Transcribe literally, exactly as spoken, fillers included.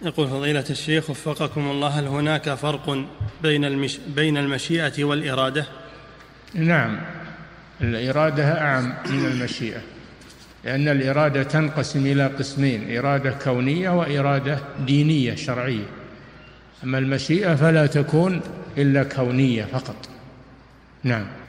يقول فضيلة الشيخ وفقكم الله، هل هناك فرق بين المش... بين المشيئة والإرادة؟ نعم، الإرادة أعم من المشيئة، لأن الإرادة تنقسم إلى قسمين: إرادة كونية وإرادة دينية شرعية. أما المشيئة فلا تكون إلا كونية فقط. نعم.